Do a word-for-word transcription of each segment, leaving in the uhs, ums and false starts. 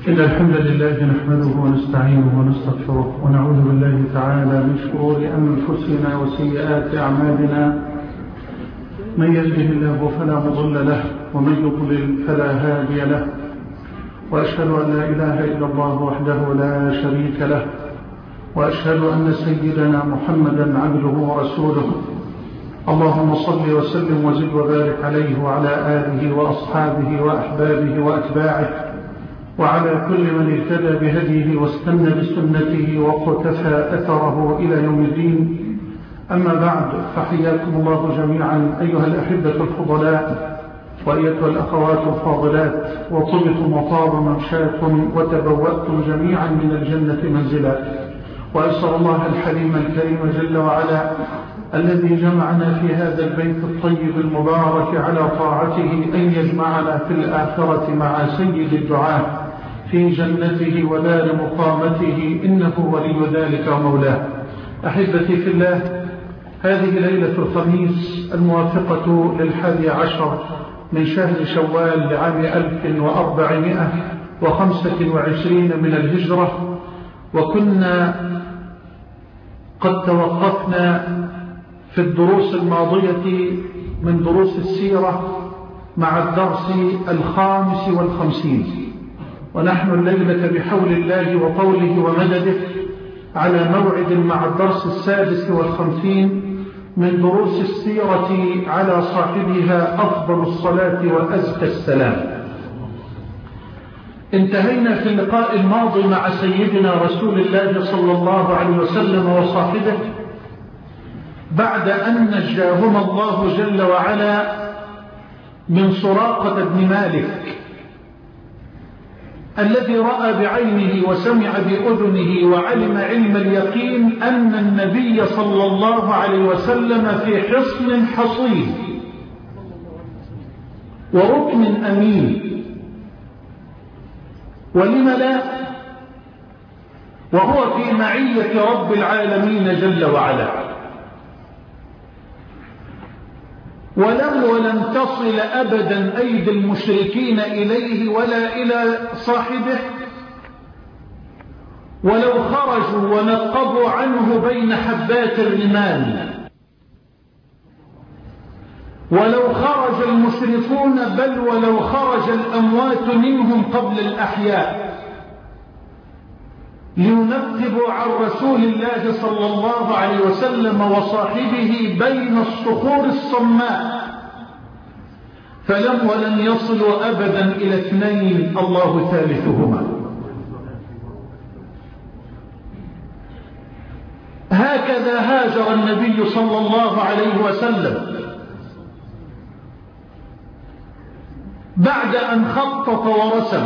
إن الحمد لله نحمده ونستعينه ونستغفره ونعوذ بالله تعالى من شرور أنفسنا وسيئات أعمالنا. من يهده الله فلا مضل له ومن يضلل فلا هادي له، وأشهد أن لا إله إلا الله وحده لا شريك له، وأشهد أن سيدنا محمدا عبده ورسوله. اللهم صل وسلم وزد وبارك عليه وعلى آله وأصحابه وأحبابه وأتباعه وعلى كل من اهتدى بهديه واستنى بسنته وقتفى أثره إلى يوم الدين. أما بعد، فحياكم الله جميعا أيها الأحبة الفضلاء وأيتها الأخوات الفاضلات، وطبتم وطاب ممشاكم وتبوأتم جميعا من الجنة منزلا. وأسأل الله الحليم الكريم جل وعلا الذي جمعنا في هذا البيت الطيب المبارك على طاعته أن يجمعنا في الآخرة مع سيد الدعاء في جنته ودار مقامته، إنه ولي ذلك ومولاه. أحبتي في الله، هذه ليلة الخميس الموافقة للحادي عشر من شهر شوال لعام ألف وأربعمائة وخمسة وعشرين من الهجرة، وكنا قد توقفنا في الدروس الماضية من دروس السيرة مع الدرس الخامس والخمسين، ونحن الليلة بحول الله وقوله ومدده على موعد مع الدرس السادس والخمسين من دروس السيرة على صاحبها أفضل الصلاة وأزكى السلام. انتهينا في اللقاء الماضي مع سيدنا رسول الله صلى الله عليه وسلم وصاحبه بعد أن نجاهما الله جل وعلا من سراقة بن مالك الذي رأى بعينه وسمع بأذنه وعلم علم اليقين أن النبي صلى الله عليه وسلم في حصن حصين وركن أمين، ولم لا، وهو في معية رب العالمين جل وعلا، ولم ولن تصل أبدا أيدي المشركين إليه ولا إلى صاحبه، ولو خرجوا ونقبوا عنه بين حبات الرمال، ولو خرج المشركون، بل ولو خرج الأموات منهم قبل الأحياء لينقبوا عن رسول الله صلى الله عليه وسلم وصاحبه بين الصخور الصماء، فلم ولن يصلوا أبدا إلى اثنين الله ثالثهما. هكذا هاجر النبي صلى الله عليه وسلم بعد أن خطط ورسم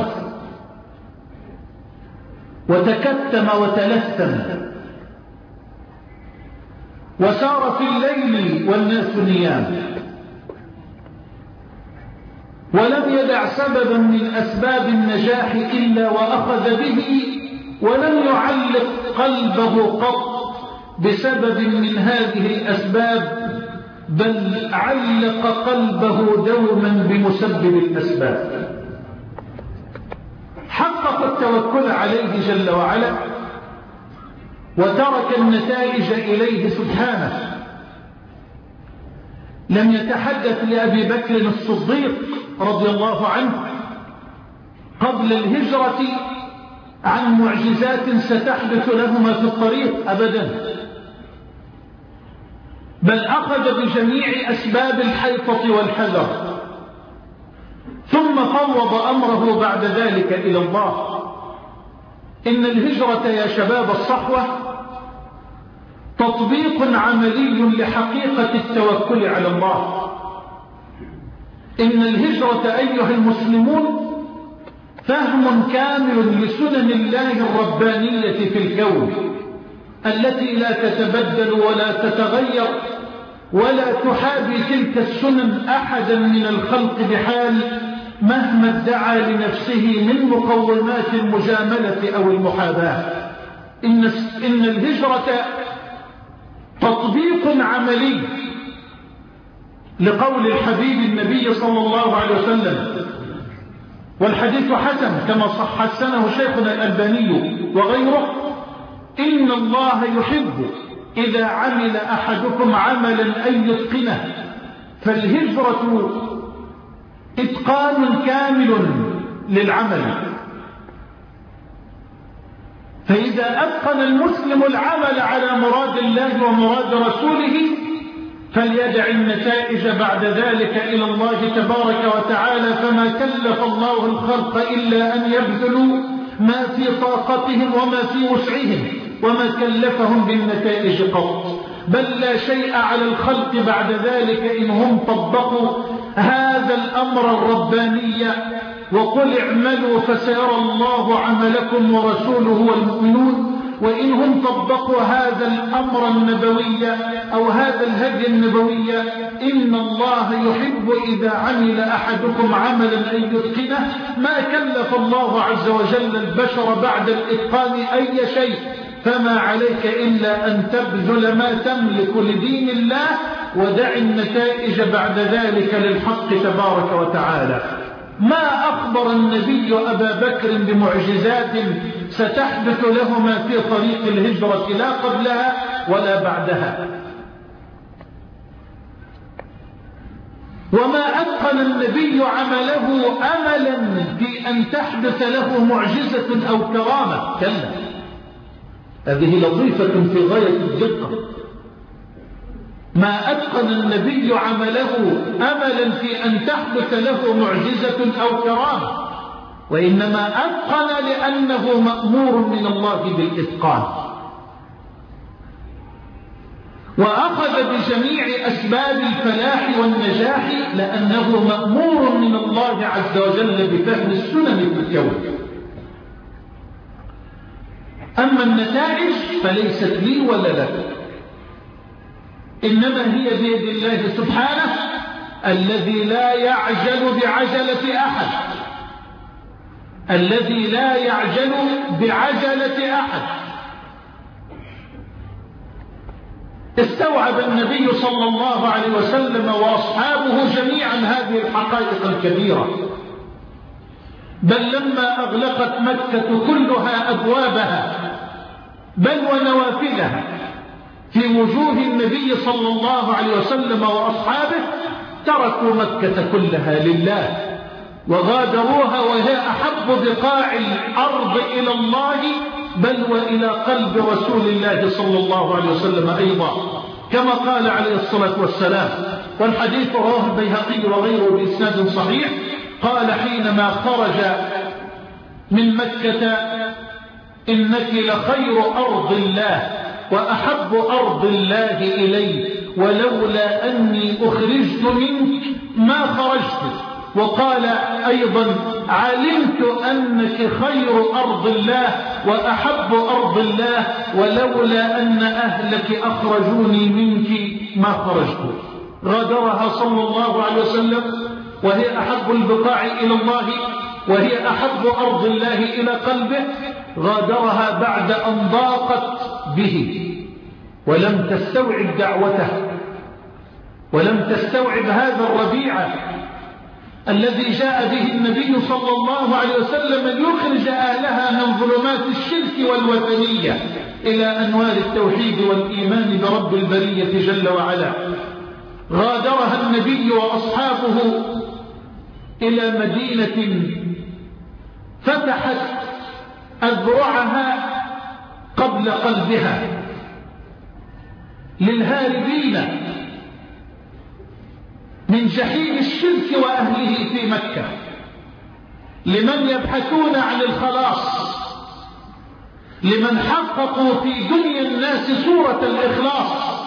وتكتم وتلثم وسار في الليل والناس نيام، ولم يدع سببا من أسباب النجاح إلا وأخذ به، ولم يعلق قلبه قط بسبب من هذه الأسباب، بل علق قلبه دوما بمسبب الأسباب. حقق التوكل عليه جل وعلا وترك النتائج إليه سبحانه. لم يتحدث لأبي بكر الصديق رضي الله عنه قبل الهجرة عن معجزات ستحدث لهما في الطريق أبدا، بل أخذ بجميع أسباب الحيطة والحذر، ثم فوض أمره بعد ذلك إلى الله. إن الهجرة يا شباب الصحوة تطبيق عملي لحقيقة التوكل على الله. إن الهجرة أيها المسلمون فهم كامل لسنن الله الربانية في الكون التي لا تتبدل ولا تتغير ولا تحابي تلك السنن أحدا من الخلق بحال، مهما ادعى لنفسه من مقومات المجاملة أو المحاباة. إن, إن الهجرة تطبيق عملي لقول الحبيب النبي صلى الله عليه وسلم: والحديث حسن كما صح حسنه شيخنا الألباني وغيره: إن الله يحب إذا عمل أحدكم عملا أن يتقنه، فالهجرة إتقان كامل للعمل. فإذا أتقن المسلم العمل على مراد الله ومراد رسوله فليدع النتائج بعد ذلك إلى الله تبارك وتعالى، فما كلف الله الخلق إلا أن يبذلوا ما في طاقتهم وما في وسعهم، وما كلفهم بالنتائج قط، بل لا شيء على الخلق بعد ذلك إن هم طبقوا هذا الأمر الرباني: وقل اعملوا فسيرى الله عملكم ورسوله والمؤمنون. وإن هم طبقوا هذا الأمر النبوي أو هذا الهدي النبوي: إن الله يحب إذا عمل أحدكم عملا أن يتقنه، ما كلف الله عز وجل البشر بعد الإتقان أي شيء، فما عليك إلا أن تبذل ما تملك لدين الله، ودع النتائج بعد ذلك للحق تبارك وتعالى. ما أخبر النبي أبا بكر بمعجزات ستحدث لهما في طريق الهجرة لا قبلها ولا بعدها، وما أتقن النبي عمله أملا في أن تحدث له معجزة أو كرامة، كلا، هذه لطيفة في غاية الدقة. ما أتقن النبي عمله أملا في أن تحدث له معجزة أو كرامة، وإنما أتقن لأنه مأمور من الله بالإتقان، وأخذ بجميع أسباب الفلاح والنجاح لأنه مأمور من الله عز وجل بفهم السنن في الكون. أما النتائج فليست لي ولا لك، إنما هي بيد الله سبحانه الذي لا يعجل بعجلة أحد، الذي لا يعجل بعجلة أحد. استوعب النبي صلى الله عليه وسلم وأصحابه جميعا هذه الحقائق الكبيرة، بل لما أغلقت مكة كلها أبوابها بل ونوافذها في وجوه النبي صلى الله عليه وسلم وأصحابه، تركوا مكة كلها لله وغادروها وهي أحب بقاع الأرض إلى الله بل وإلى قلب رسول الله صلى الله عليه وسلم أيضا، كما قال عليه الصلاة والسلام، والحديث رواه البيهقي وغيره بإسناد صحيح، قال حينما خرج من مكة: إنك لخير أرض الله وأحب أرض الله إلي، ولولا أني أخرجت منك ما خرجت. وقال أيضا: علمت أنك خير أرض الله وأحب أرض الله، ولولا أن أهلك أخرجوني منك ما خرجت. غادرها صلى الله عليه وسلم وهي أحب البقاع إلى الله، وهي أحب أرض الله إلى قلبه، غادرها بعد أن ضاقت به ولم تستوعب دعوته، ولم تستوعب هذا الربيع الذي جاء به النبي صلى الله عليه وسلم ليخرج أهلها من ظلمات الشرك والوثنية إلى أنوار التوحيد والإيمان برب البرية جل وعلا. غادرها النبي وأصحابه إلى مدينة فتحت أذرعها قبل قلبها للهاربين من جحيم الشرك وأهله في مكة، لمن يبحثون عن الخلاص، لمن حققوا في دنيا الناس صورة الإخلاص.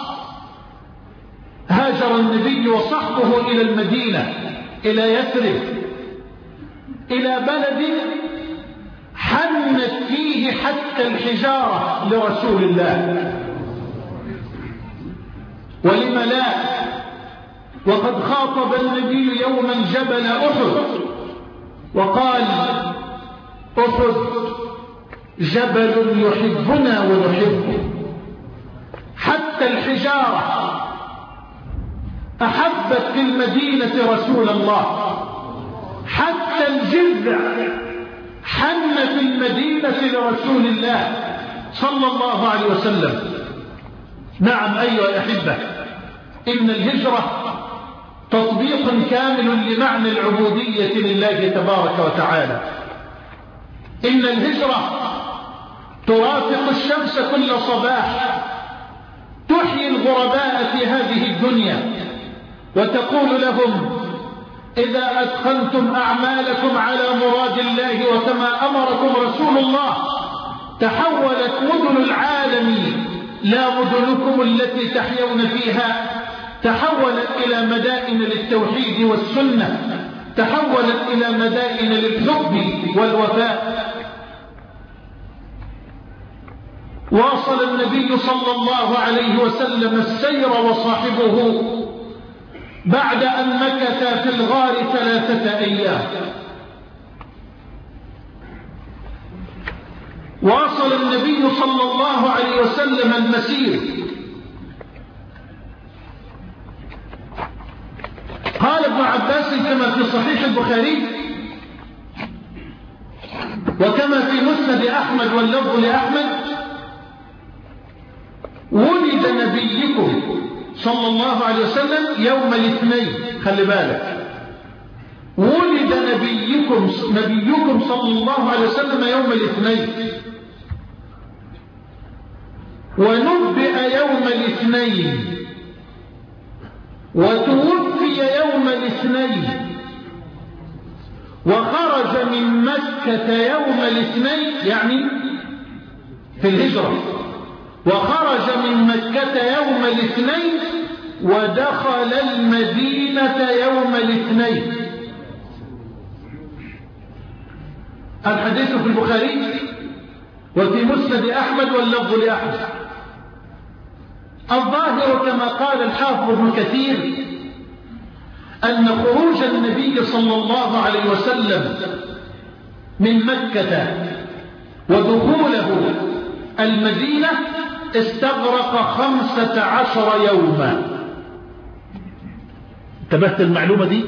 هاجر النبي وصحبه إلى المدينة، إلى يثرب، إلى بلد حنت فيه حتى الحجارة لرسول الله، ولم لا؟ وقد خاطب النبي يوما جبل أحد وقال: أحد جبل يحبنا ونحبه، حتى الحجارة أحبت في المدينة رسول الله، حتى حتى الجذع حن في المدينة لرسول الله صلى الله عليه وسلم. نعم أيها الأحبة، إن الهجرة تطبيق كامل لمعنى العبودية لله تبارك وتعالى. إن الهجرة ترافق الشمس كل صباح، تحيي الغرباء في هذه الدنيا وتقول لهم إذا أدخلتم أعمالكم على مراد الله وكما أمركم رسول الله تحولت مدن العالم لا مدنكم التي تحيون فيها، تحولت إلى مدائن للتوحيد والسنة، تحولت إلى مدائن للحب والوفاء. واصل النبي صلى الله عليه وسلم السير وصاحبه بعد أن مكث في الغار ثلاثة أيام. واصل النبي صلى الله عليه وسلم المسير. قال ابن عباس كما في صحيح البخاري وكما في مسند أحمد واللفظ لأحمد: ولد نبيكم صلى الله عليه وسلم يوم الاثنين. خلي بالك، ولد نبيكم نبيكم صلى الله عليه وسلم يوم الاثنين، ونبئ يوم الاثنين، وتوفي يوم الاثنين، وخرج من مكة يوم الاثنين، يعني في الهجرة، وخرج من مكة يوم الاثنين، ودخل المدينة يوم الاثنين. الحديث في البخاري وفي مسند أحمد واللفظ لأحمد. الظاهر كما قال الحافظ ابن كثير أن خروج النبي صلى الله عليه وسلم من مكة ودخوله المدينة استغرق خمسة عشر يوما. انتبهت المعلومة دي؟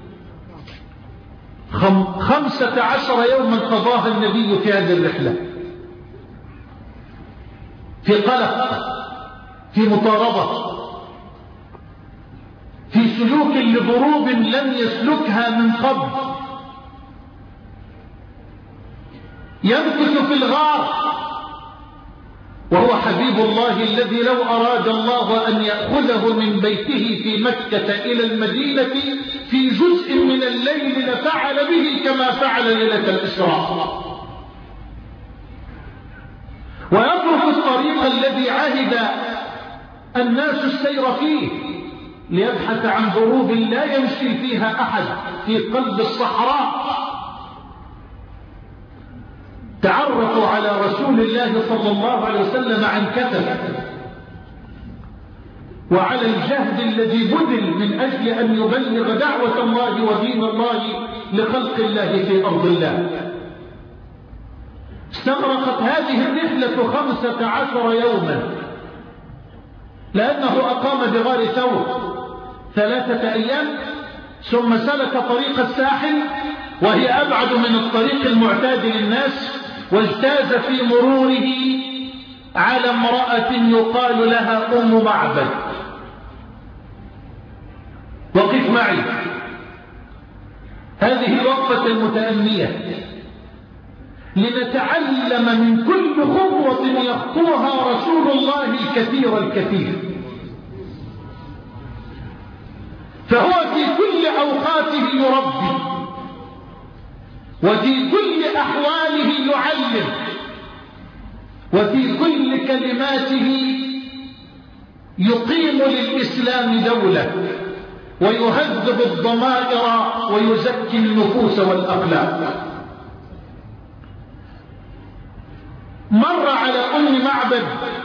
خم خمسة عشر يوما قضاها النبي في هذه الرحلة، في قلق، في مطاردة، في سلوك لضروب لم يسلكها من قبل، يمكث في الغار وهو حبيب الله الذي لو أراد الله أن يأخذه من بيته في مكة إلى المدينة في جزء من الليل لفعل به كما فعل ليلة الإسراء. ويترك الطريق الذي عهد الناس السير فيه ليبحث عن ضروب لا يمشي فيها أحد في قلب الصحراء. تعرفوا على رسول الله صلى الله عليه وسلم عن كثب، وعلى الجهد الذي بذل من أجل أن يبلغ دعوة الله ودين الله لخلق الله في أرض الله. استغرقت هذه الرحلة خمسة عشر يوما، لأنه أقام بغار ثور ثلاثة أيام، ثم سلك طريق الساحل وهي أبعد من الطريق المعتاد للناس، واجتاز في مروره على امرأة يقال لها أم معبد. وقف معي هذه الوقفة المتأنية لنتعلم من كل خطوة يخطوها رسول الله الكثير الكثير. فهو في كل أوقاته يربي، وفي كل أحواله يعلم، وفي كل كلماته يقيم للإسلام دولة، ويهذب الضمائر ويزكي النفوس والأخلاق. مر على أم معبد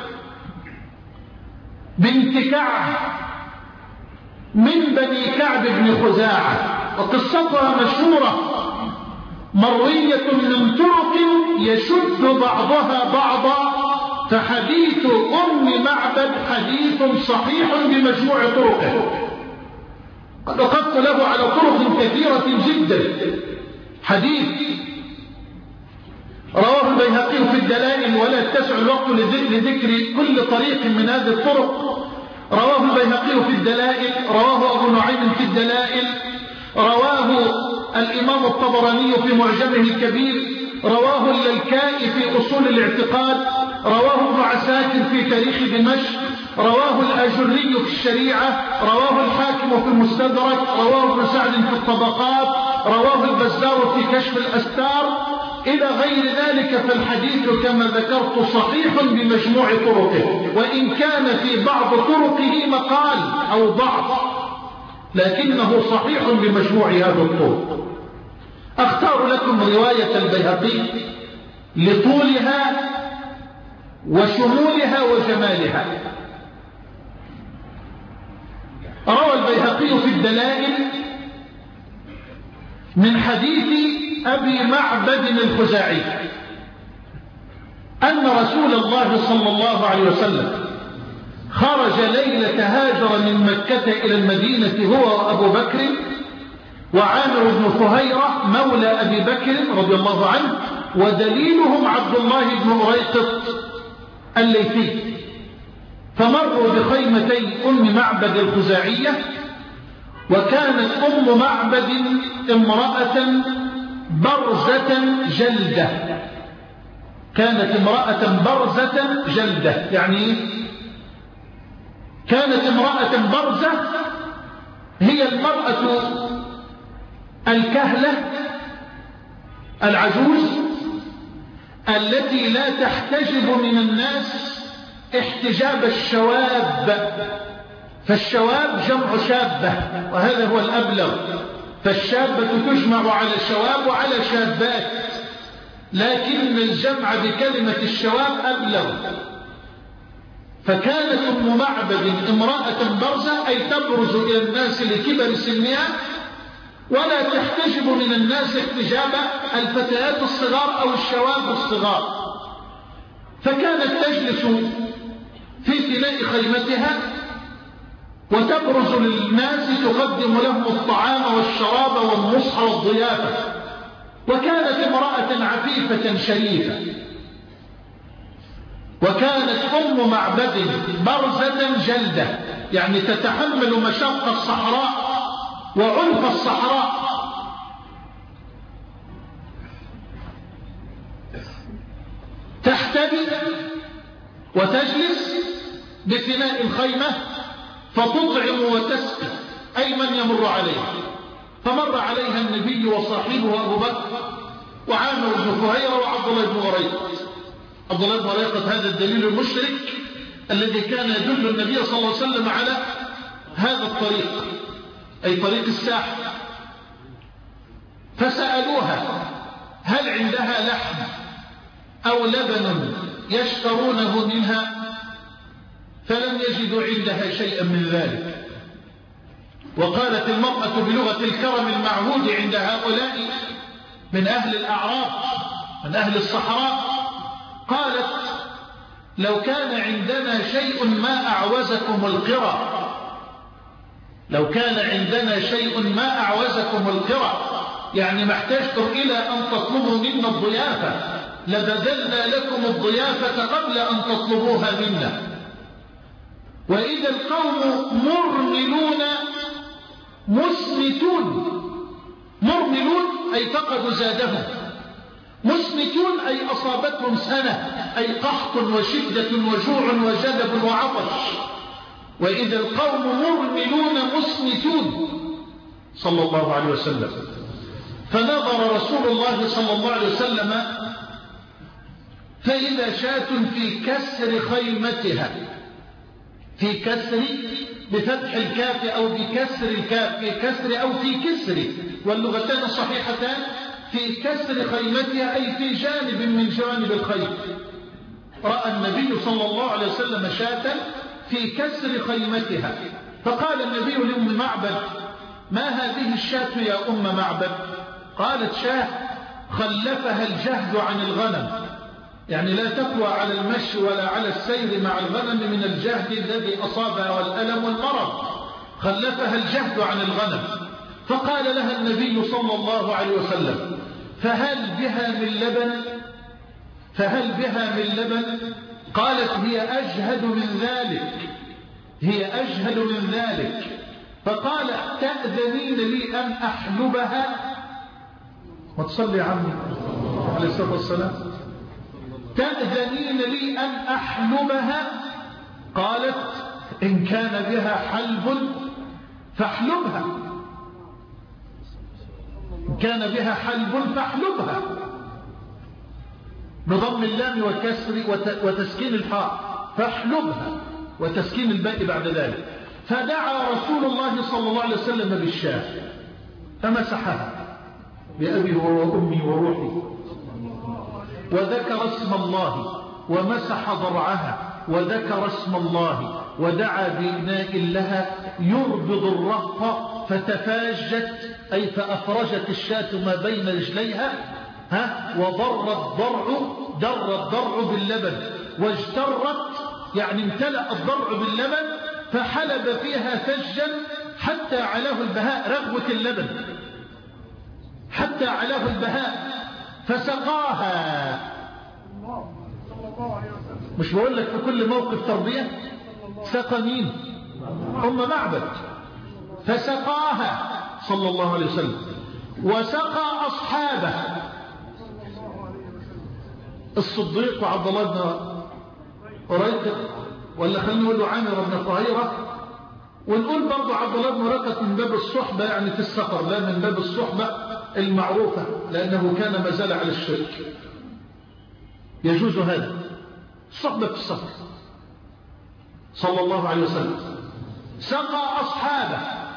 بنت كعب من بني كعب بن خزاعة، وقصتها مشهورة مروية من طرق يشد بعضها بعضا، فحديث أم معبد حديث صحيح بمجموع طرقه. قد وقفت له على طرق كثيرة جدا حديث رواه البيهقي في الدلائل، ولا يتسع الوقت لذكر كل طريق من هذه الطرق. رواه البيهقي في الدلائل، رواه أبو نعيم في الدلائل، رواه الإمام الطبراني في معجمه الكبير، رواه اللالكائي في أصول الاعتقاد، رواه ابن عساكر في تاريخ دمشق، رواه الآجري في الشريعة، رواه الحاكم في المستدرك، رواه ابن سعد في الطبقات، رواه البزار في كشف الأستار، إلى غير ذلك. فالحديث كما ذكرت صحيح بمجموع طرقه، وإن كان في بعض طرقه مقال أو ضعف، لكنه صحيح بمجموع هذا الطرق. أختار لكم رواية البيهقي لطولها وشمولها وجمالها. روى البيهقي في الدلائل من حديث أبي معبد الخزاعي أن رسول الله صلى الله عليه وسلم خرج ليلة هاجر من مكة إلى المدينة هو وأبو بكر وعامر بن فهيرة مولى أبي بكر رضي الله عنه، ودليلهم عبد الله بن أريقط الليثي. فمروا بخيمتي أم معبد الخزاعية، وكانت أم معبد امرأة برزة جلدة. كانت امرأة برزة جلدة، يعني كانت امرأة برزة هي المرأة الكهلة العجوز التي لا تحتجب من الناس احتجاب الشواب، فالشواب جمع شابة وهذا هو الأبلغ، فالشابة تجمع على شواب وعلى شابات، لكن الجمع بكلمة الشواب أبلغ. فكانت أم معبد امرأة برزة، أي تبرز إلى الناس لكبر سنها ولا تحتجب من الناس احتجاب الفتيات الصغار أو الشواب الصغار. فكانت تجلس في فناء خيمتها وتبرز للناس تقدم لهم الطعام والشراب والنصح والضيافة، وكانت امرأة عفيفة شريفة. وكانت أم معبد برزة جلدة، يعني تتحمل مشق الصحراء وعنف الصحراء. تحتبي وتجلس بفناء الخيمة فتطعم وتسقي أي من يمر عليها. فمر عليها النبي وصاحبه أبو بكر وعامر بن فهيرة وعبد الله بن أريقط. عبد الله بن أريقط هذا الدليل المشرك الذي كان يدل النبي صلى الله عليه وسلم على هذا الطريق، أي طريق الساحل. فسألوها هل عندها لحم أو لبن يشترونه منها، فلم يجدوا عندها شيئا من ذلك. وقالت المرأة بلغة الكرم المعهود عند هؤلاء من أهل الأعراب من أهل الصحراء، قالت لو كان عندنا شيء ما أعوزكم القرى، لو كان عندنا شيء ما أعوزكم القرى، يعني ما احتجتم إلى أن تطلبوا منا الضيافة لبذلنا لكم الضيافة قبل أن تطلبوها منا. وإذا القوم مرملون مسمتون، مرملون أي فقدوا زادهم، مسمتون أي أصابتهم سنة، أي قحط وشدة وجوع وجدب وعطش. وإذا القوم مرملون مسمتون صلى الله عليه وسلم. فنظر رسول الله صلى الله عليه وسلم فإذا شاة في كسر خيمتها، في كسر بفتح الكاف أو بكسر الكاف، في كسر أو في كسر، واللغتان صحيحتان، في كسر خيمتها أي في جانب من جوانب الخيم. رأى النبي صلى الله عليه وسلم شاة في كسر خيمتها، فقال النبي لأم معبد ما هذه الشاة يا أم معبد؟ قالت شاة خلفها الجهد عن الغنم، يعني لا تقوى على المشي ولا على السير مع الغنم من الجهد الذي أصابها والألم والمرض، خلفها الجهد عن الغنم. فقال لها النبي صلى الله عليه وسلم فهل بها من لبن فهل بها من لبن قالت هي أجهد من ذلك هي أجهد من ذلك فقال تأذنين لي أن أحلبها وتصلي عني عليه الصلاة والسلام تأذنين لي أن أحلبها قالت إن كان بها حلب فاحلبها إن كان بها حلب فاحلبها بضم اللام والكسر وتسكين الحاء فاحلبها وتسكين الباء بعد ذلك فدعا رسول الله صلى الله عليه وسلم بالشاة فمسحها بأبي وأمي وروحي وذكر اسم الله ومسح ضرعها وذكر اسم الله ودعا بإناء لها يربض الرهط فتفاجت أي فأفرجت الشاة ما بين رجليها ها وضر الضرع در الضرع باللبن واجترت يعني امتلأ الضرع باللبن فحلب فيها ثجا حتى علاه البهاء رغوة اللبن حتى علاه البهاء فسقاها مش بقول لك في كل موقف تربية سقى مين أم معبد فسقاها صلى الله عليه وسلم وسقى أصحابه الصديق وعبد الله بن أريقط ولا خلينا نقول له عامر بن طهيرة ونقول برضو عبد الله بن أريقط من باب الصحبة يعني في السفر لا من باب الصحبة المعروفة لأنه كان ما زال على الشرك يجوز هذا الصحبة في السفر صلى الله عليه وسلم سقى أصحابه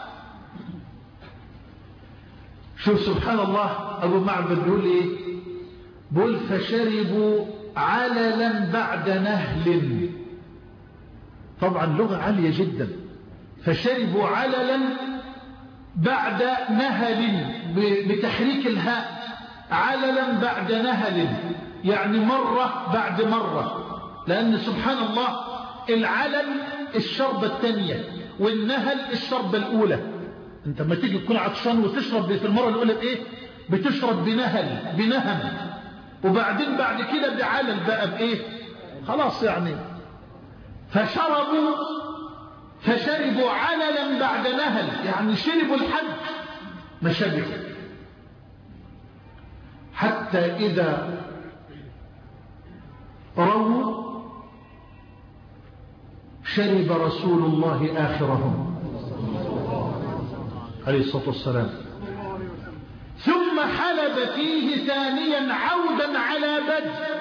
شوف سبحان الله أبو معبد بيقول إيه بيقول فشربوا عللا بعد نهل طبعا لغة عالية جدا فشربوا عللا بعد نهل بتحريك الهاء عللا بعد نهل يعني مرة بعد مرة لأن سبحان الله العلل الشربة الثانية والنهل الشربة الأولى انت ما تيجي تكون عطشان وتشرب في المرة الأولى بإيه بتشرب بنهل بنهم وبعدين بعد كده بعلل بقى بإيه خلاص يعني فشربوا فشربوا عللا بعد نهل يعني شربوا الحد ما شبعوا حتى إذا رووا شرب رسول الله آخرهم عليه الصلاة والسلام ثم حلب فيه ثانيا عودا على بدء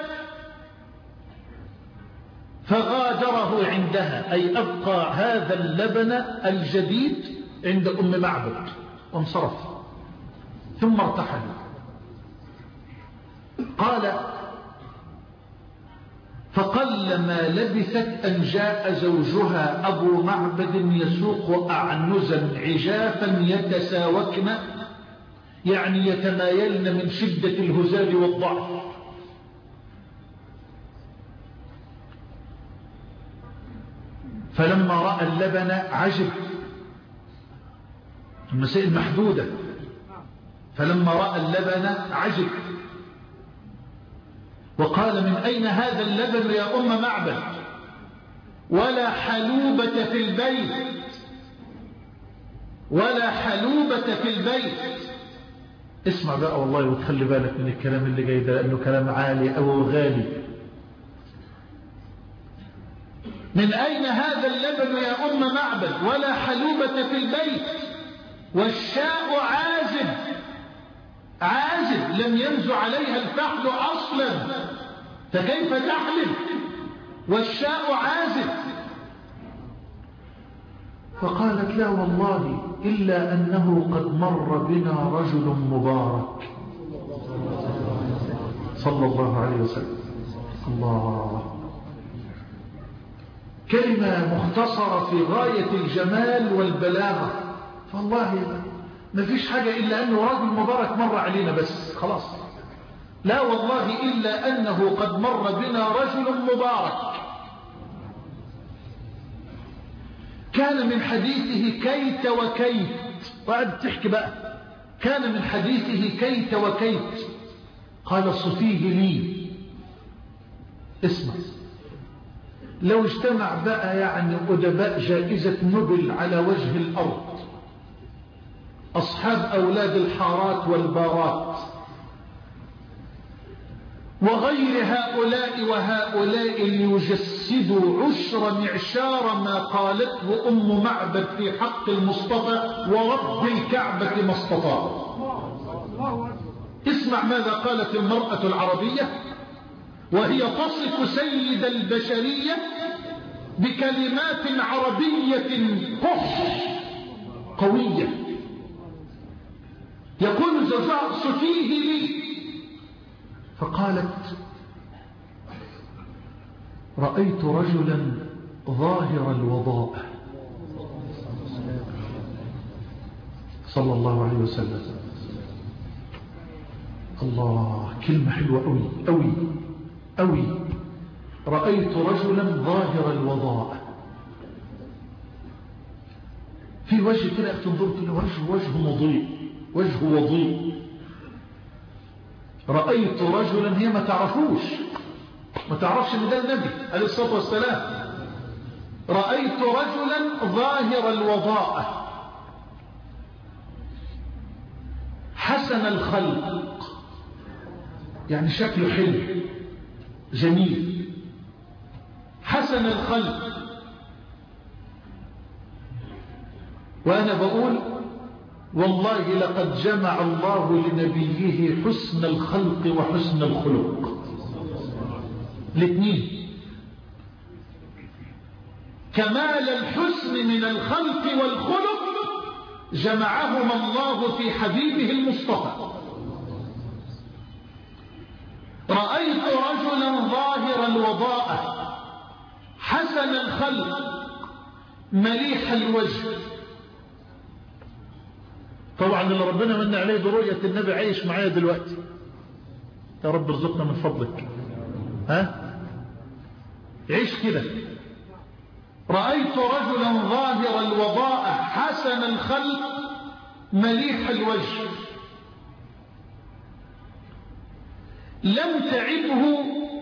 فغادره عندها أي أبقى هذا اللبن الجديد عند أم معبد وانصرف ثم ارتحل قال فقلما لبثت أن جاء زوجها أبو معبد يسوق أعنزا عجافا يتساوكن يعني يتمايلن من شدة الهزال والضعف فلما رأى اللبن عجب المسائل محدودة فلما رأى اللبن عجب وقال من أين هذا اللبن يا أم معبد ولا حلوبة في البيت ولا حلوبة في البيت اسمع بقى والله وتخلي بالك من الكلام اللي جاي ده لأنه كلام عالي أو غالي من أين هذا اللبن يا أم معبد ولا حلوبة في البيت والشاء عازب عازب لم ينزع عليها الفحل أصلا فكيف تحلب والشاء عازب فقالت لا والله إلا أنه قد مر بنا رجل مبارك صلى الله عليه وسلم الله كلمة مختصرة في غاية الجمال والبلاغة فالله ما فيش حاجة إلا أنه رجل مبارك مر علينا بس خلاص لا والله إلا أنه قد مر بنا رجل مبارك كان من حديثه كيت وكيت وقعد تحكي بقى كان من حديثه كيت وكيت قال صفيه لي. اسمع، لو اجتمع بقى يعني أدباء جائزة نوبل على وجه الأرض، أصحاب أولاد الحارات والبارات وغير هؤلاء وهؤلاء اللي يجسدوا عشر معشار ما قالته أم معبد في حق المصطفى ورب الكعبة ما استطاع. اسمع ماذا قالت المرأة العربية وهي تصف سيد البشرية بكلمات عربية قح قوية. يقول زوجها صفيه لي، فقالت رأيت رجلا ظاهر الوضاء صلى الله عليه وسلم. الله، كلمة حلوة أوي أوي أوي. رأيت رجلا ظاهر الوضاء، في وجه كده تنظر في وجه وجه مضيء، وجه وضيء. رأيت رجلا، هي ما تعرفوش، ما تعرفش ان ده النبي عليه الصلاة والسلام. رأيت رجلا ظاهر الوضاء حسن الخلق، يعني شكله حلو جميل، حسن الخلق. وأنا بقول والله لقد جمع الله لنبيه حسن الخلق وحسن الخلق، الاثنين، كمال الحسن من الخلق والخلق جمعهما الله في حبيبه المصطفى. رأيت رجلا ظاهر الوضاء حسن الخلق مليح الوجه. طبعا اللي ربنا من عليه برؤية النبي عايش معايا دلوقتي، يا رب ارزقنا من فضلك، ها عيش كده. رأيت رجلا ظاهر الوضاء حسن الخلق مليح الوجه، لم تعبه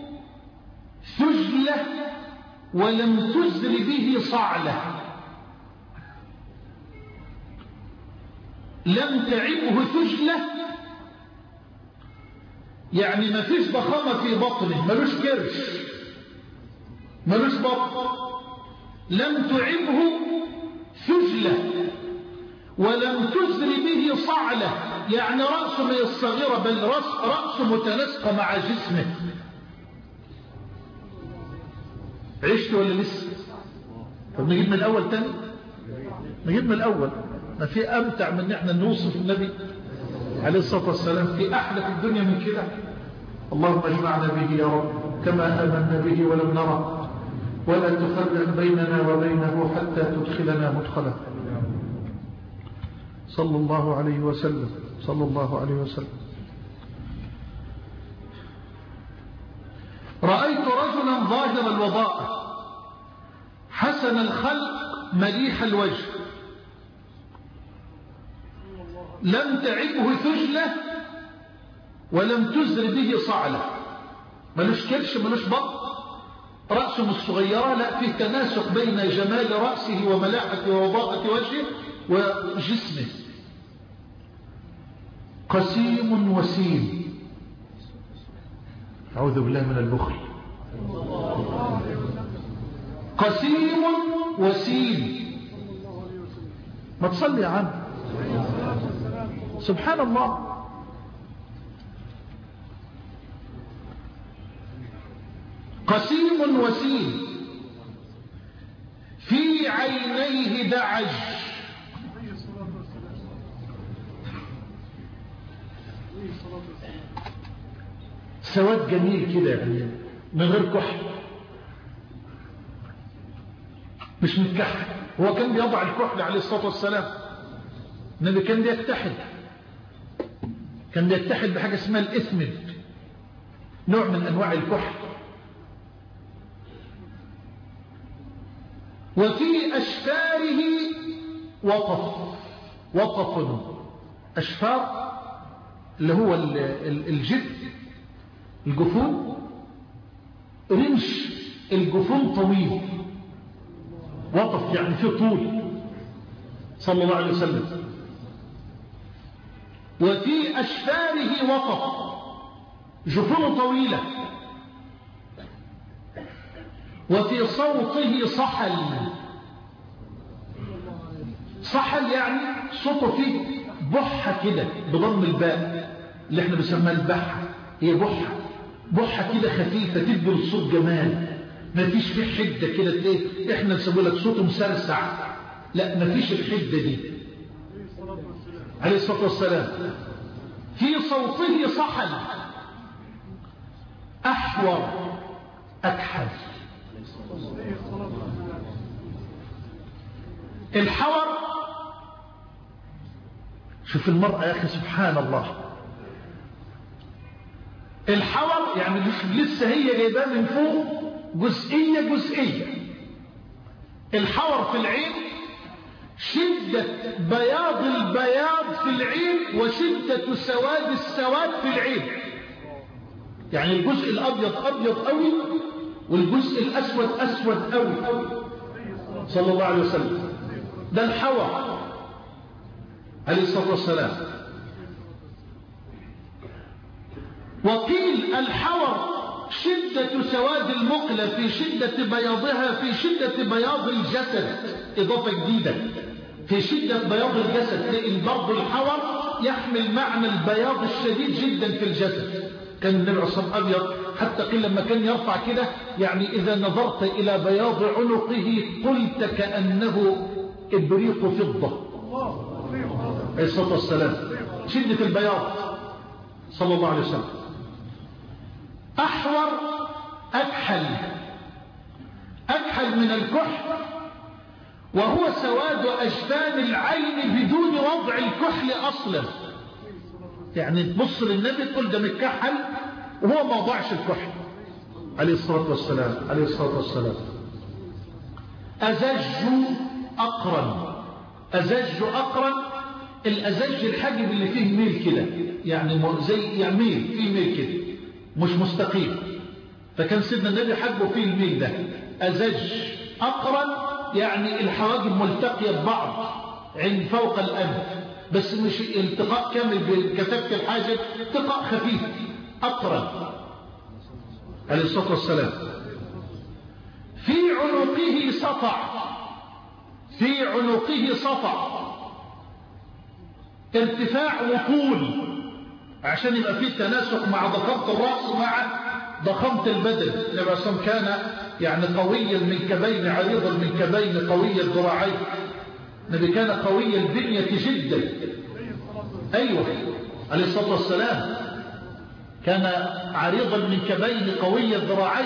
ثجلة ولم تزر به صعلة. لم تعبه ثجلة يعني ما فيش ضخامة في بطنه، ملوش كرش، ملوش بطن. لم تعبه ثجلة ولم تزر به صعلة، يعني رأسه من الصغيرة بل رأس رأسه متناسقة مع جسمه. عشت ولا لسه؟ طب نجيب من الأول تاني، نجيب من الأول. ما في أمتع من ان احنا نوصف النبي عليه الصلاة والسلام في أحلى في الدنيا من كده. اللهم اجمعنا به يا رب كما آمنا به ولم نرى، ولا تفرق بيننا وبينه حتى تدخلنا مدخلا. صلى الله عليه وسلم، صلى الله عليه وسلم. رأيت رجلا ظاهر الوضاء حسن الخلق مليح الوجه، لم تعبه ثجلة ولم تزر به صعلة، ملوش كرش ملوش بطن، رأسه مش صغيرة، لا في تناسق بين جمال رأسه وملاحة ووضاءة وجهه وجسمه. قسيم وسيم، أعوذ بالله من البخل. قسيم وسيم، ما تصلي يا عم، سبحان الله. قسيم وسيم في عينيه دعج، سواد جميل كده يعني من غير كحل، مش متكحل. هو كان بيضع الكحل عليه الصلاة والسلام، النبي كان بيكتحل، كان بيكتحل بحاجة اسمها الإثمد، نوع من أنواع الكحل. وفي أشفاره وطف، وطف أشفار اللي هو الجد الجفون رمش الجفون طويل، وقف يعني فيه طول صلى الله عليه وسلم. وفي أشفاره وقف، جفون طويلة. وفي صوته صحل، صحل يعني صوته فيه بحة كده بضم الباء اللي احنا بنسميها البحة، هي بحة بحة كده خفيفة تدي الصوت جمال، ما فيش فيه حدة كده تلاقيه احنا نسميه لك صوته مسرسع، لا ما فيش الحدة دي عليه الصلاة والسلام. في صوته صحل أحور أكحل. الحور، شوف المرأة يا أخي سبحان الله، الحور يعني لسه هي جايباه من فوق جزئية جزئية. الحور في العين شدة بياض البياض في العين وشدة سواد السواد في العين، يعني الجزء الأبيض أبيض قوي والجزء الأسود أسود قوي صلى الله عليه وسلم. ده الحور عليه الصلاة والسلام. وقيل الحور شدة سواد المقلة في شدة بياضها في شدة بياض الجسد، إضافة جديدة في شدة بياض الجسد، لأن برضو الحور يحمل معنى البياض الشديد جدا في الجسد. كان النبي عليه الصلاة والسلام أبيض، حتى قيل لما كان يرفع كده يعني إذا نظرت إلى بياض عنقه قلت كأنه إبريق فضة عليه الصلاة والسلام، شدة البياض صلى الله عليه وسلم. أحور أكحل، أكحل من الكحل، وهو سواد أجفان العين بدون وضع الكحل أصلا. يعني تبص للنبي تقول ده متكحل وهو ما وضعش الكحل عليه الصلاة والسلام عليه الصلاة والسلام. أزج أقرن، أزج أقرن، الأزج الحجم اللي فيه ميل كده، يعني زي يعني ميل فيه ميل كده مش مستقيم، فكان سيدنا النبي حجبه فيه الميل ده. أزج أقرن يعني الحواجب ملتقية ببعض عند فوق الأنف، بس مش التقاء كامل بكثافة الحاجب، التقاء خفيف. أقرن عليه الصلاة والسلام. في عنقه سطع، في عنقه سطع، ارتفاع وطول عشان يبقى فيه تناسق مع ضخامة الرأس مع ضخامة البدن. النبي عليه الصلاة والسلام كان يعني قوي المنكبين عريض المنكبين قوي الذراعين، النبي كان قوي البنية جدا. أيوة عليه الصلاة والسلام كان عريض المنكبين قوي الذراعين،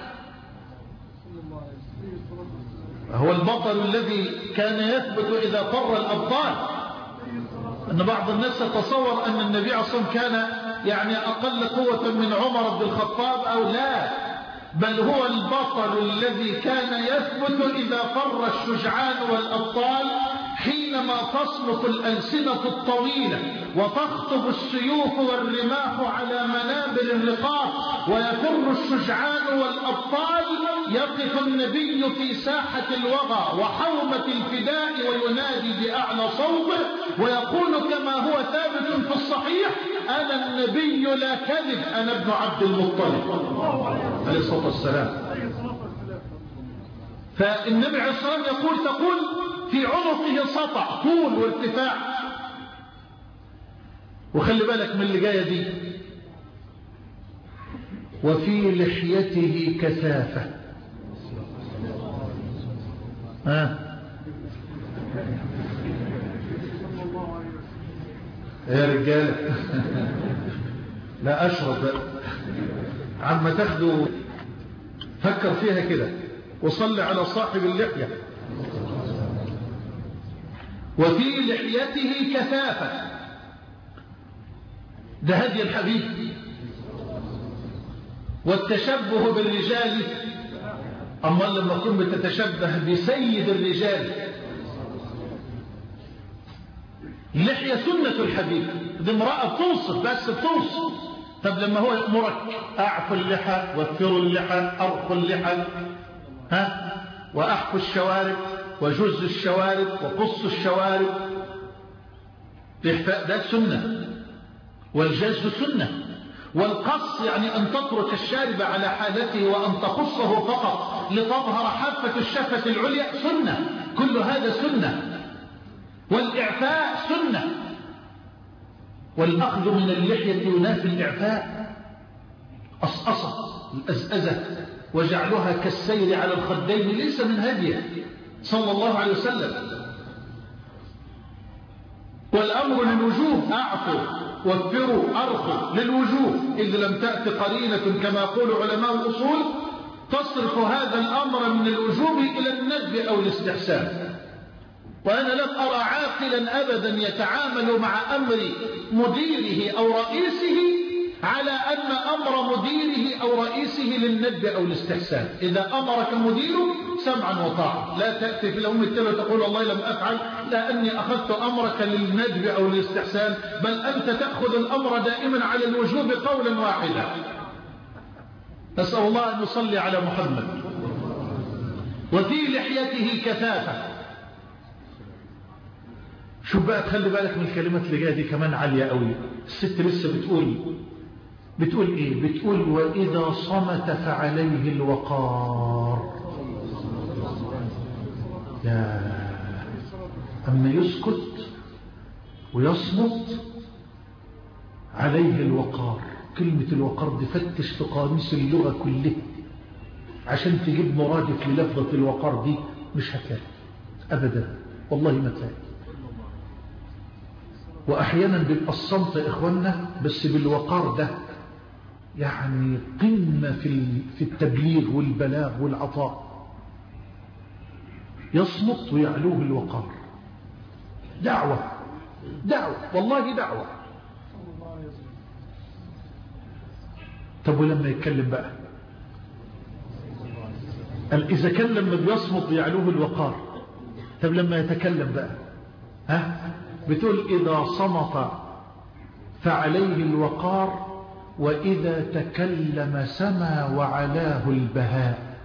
هو البطل الذي كان يثبت إذا فر الأبطال. أن بعض الناس يتصور أن النبي عليه الصلاة والسلام كان يعني أقل قوة من عمر بن الخطاب أو لا، بل هو البطل الذي كان يثبت إذا فر الشجعان والأبطال، حينما تصمت الألسنة الطويلة وتخطب السيوف والرماح على منابر الرقاب ويفر الشجعان والأبطال، يقف النبي في ساحة الوغى وحومة الفداء وينادي بأعلى صوته ويقول كما هو ثابت في الصحيح: أنا النبي لا كذب، أنا ابن عبد المطلب عليه الصلاة والسلام. فالنبي عليه الصلاة والسلام يقول تقول في عنقه سطع، طول وارتفاع. وخلي بالك من اللي جايه دي: وفي لحيته كثافة. ها يا رجال لا أشرب بقى عما تاخدوا، فكر فيها كده وصلي على صاحب اللحية. وفي لحيته كثافة، ده هدي الحبيب. والتشبه بالرجال، أما لما تكون بتتشبه بسيد الرجال. اللحية سنة الحبيب، دي امرأة بتوصف بس بتوصف طب لما هو يأمرك أعفوا اللحى وفروا اللحى أرخوا اللحى ها وأحفوا الشوارب وجز الشوارب وقصوا الشوارب، الإحفاء ده سنة، والجز سنة، والقص يعني أن تترك الشارب على حالته وأن تقصه فقط لتظهر حافة الشفة العليا سنة، كل هذا سنة. والإعفاء سنة، والأخذ من اللحية ينافي الإعفاء، أصأصة الأزأزة وجعلها كالسير على الخدين ليس من هديه صلى الله عليه وسلم. والأمر للوجوب أعفوا وفروا أرخوا للوجوب، إذ لم تأت قرينة كما يقول علماء الأصول تصرف هذا الأمر من الوجوب إلى الندب أو الاستحسان. وأنا لم أرى عاقلا أبدا يتعامل مع أمر مديره أو رئيسه على أن أمر مديره أو رئيسه للندب أو الاستحسان. إذا أمرك مديره سمعا وطاعة، لا تأتي في الأم التالي وتقول والله لم أفعل لأني أخذت أمرك للندب أو الاستحسان، بل أنت تأخذ الأمر دائما على الوجوب قولا واحدا. نسأل الله أن يصلي على محمد. وفي لحيته كثافة. شو بقى تخلي بالك من الكلمات اللي جايه دي كمان عالية قوي. الست لسه بتقول بتقول ايه؟ بتقول وإذا صمت فعليه الوقار. يا أما يسكت ويصمت عليه الوقار. كلمة الوقار دي فتش في قاموس اللغة كلها عشان تجيب مرادف للفظة الوقار دي، مش هتلاقي أبدا، والله ما تلاقي. وأحيانا بيبقى الصمت يا إخوانا بس بالوقار ده يعني قمة في في التبليغ والبلاغ والعطاء. يصمت ويعلوه الوقار. دعوة دعوة والله دعوة. طب ولما يتكلم بقى قال إذا كان لما بيصمت ويعلوه الوقار، طب لما يتكلم بقى ها بتقول إذا صمت فعليه الوقار وإذا تكلم سما وعلاه البهاء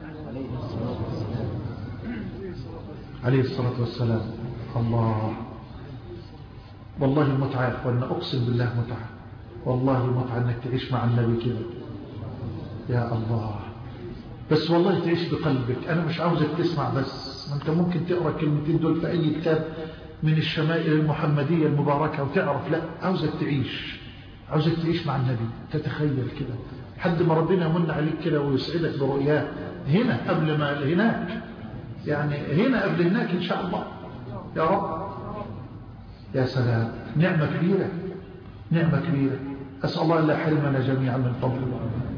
عليه الصلاة والسلام. الله والله متعة وأن أقسم بالله متعة، والله متعة أنك تعيش مع النبي كده يا الله. بس والله تعيش بقلبك. أنا مش عاوزك تسمع بس، ما أنت ممكن تقرأ كلمتين دول في أي كتاب من الشمائل المحمدية المباركة وتعرف، لا عاوزك تعيش، عاوزك تعيش مع النبي، تتخيل كده حد ما ربنا يمن عليك كده ويسعدك برؤياه هنا قبل ما هناك، يعني هنا قبل هناك إن شاء الله يا رب. يا سلام، نعمة كبيرة، نعمة كبيرة. أسأل الله لا يحرمنا جميعا من فضله.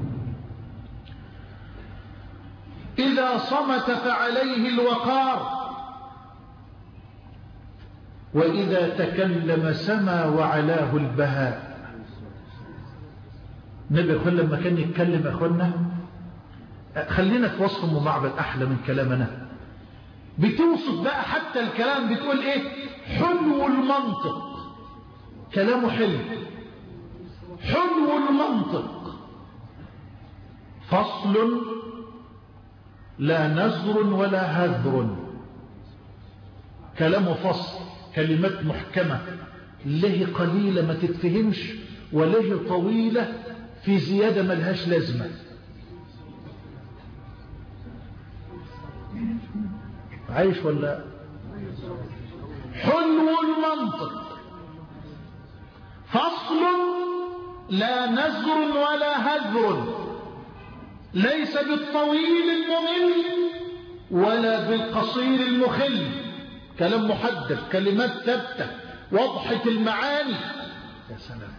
إذا صمت فعليه الوقار وإذا تكلم سما وعلاه البهاء. النبي أخوان لما كان يتكلم أخوانا، خلينا في وصف أم معبد أحلى من كلامنا. بتوصف بقى حتى الكلام، بتقول إيه؟ حلو المنطق، كلامه حلو، حلو المنطق، فصل لا نزر ولا هذر. كلامه فصل، كلمات محكمة، له قليلة ما تتفهمش وله طويلة في زيادة ملهاش لازمة. عايش ولا؟ حلو المنطق، فصل لا نزر ولا هذر، ليس بالطويل الممل ولا بالقصير المخل. كلام محدد، كلمات ثابتة واضحة المعاني. يا سلام،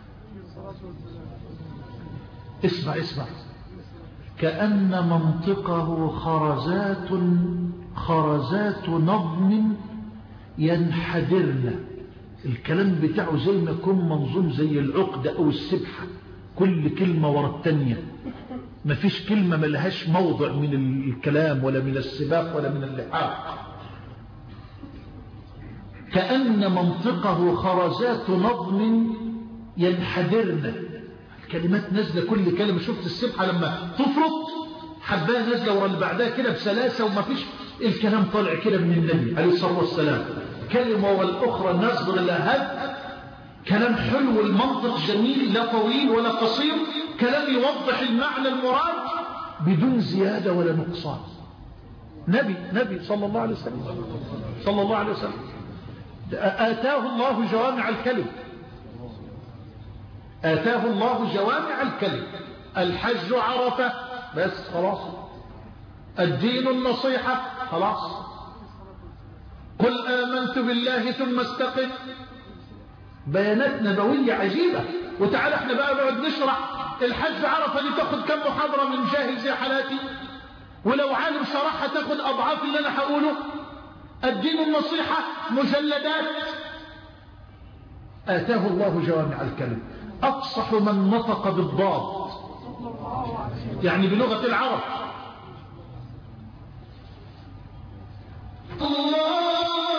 اسمع اسمع. كأن منطقه خرزات خرزات نظم ينحدرن. الكلام بتاعه زي ما يكون منظوم زي العقدة أو السبحة، كل كلمة ورا التانية، مفيش كلمة ملهاش موضع من الكلام ولا من السباق ولا من اللحاق. كأن منطقه خرزات نظم ينحدرن. كلمات نازلة كل كلمة. شفت السبحة لما تفرط حباها نازلة ورا اللي بعدها كده بسلاسة وما فيش الكلام طالع كده من النبي عليه الصلاة والسلام، كلمة والأخرى نصدر لهذا كلام حلو المنطق جميل لا طويل ولا قصير، كلام يوضح المعنى المراد بدون زيادة ولا نقصان. نبي نبي صلى الله عليه وسلم صلى الله عليه وسلم آتاه الله جوامع الكلم، آتاه الله جوامع الكلم. الحج عرفة بس خلاص، الدين النصيحة خلاص، قل آمنت بالله ثم استقم. بيانات نبوية عجيبة. وتعالى احنا بقى نقعد نشرح الحج عرفة دي تاخد كم محاضرة من جاهل زي حالاتي، ولو عالم شرحها تاخد أضعاف اللي أنا هقوله. الدين النصيحة مجلدات. آتاه الله جوامع الكلم، أفصح من نطق بالضاد يعني بلغة العرب. الله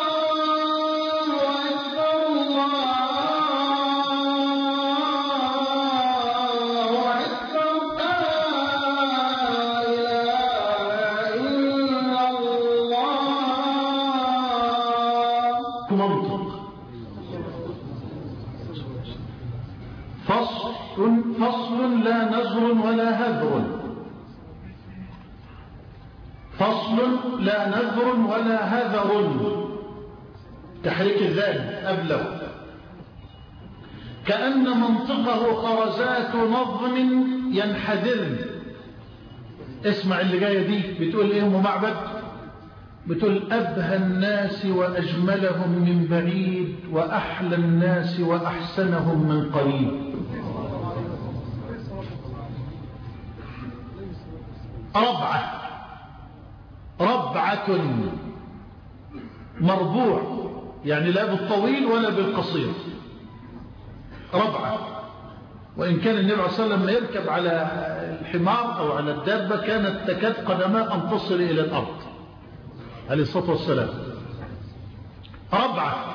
فصل لا نزر ولا هذر، فصل لا نذر ولا هذر، تحريك الذال أبلغ، كأن منطقه خرزات نظم ينحدرن. اسمع اللي جاية دي بتقول ايه ام معبد؟ بتقول أبهى الناس وأجملهم من بعيد وأحلى الناس وأحسنهم من قريب. ربعة، ربعة مربوع يعني لا بالطويل ولا بالقصير، ربعة. وإن كان النبي عليه الصلاة والسلام لما يركب على الحمار أو على الدابة كانت تكاد قدماء أن تصل إلى الأرض عليه الصلاة والسلام. ربعة.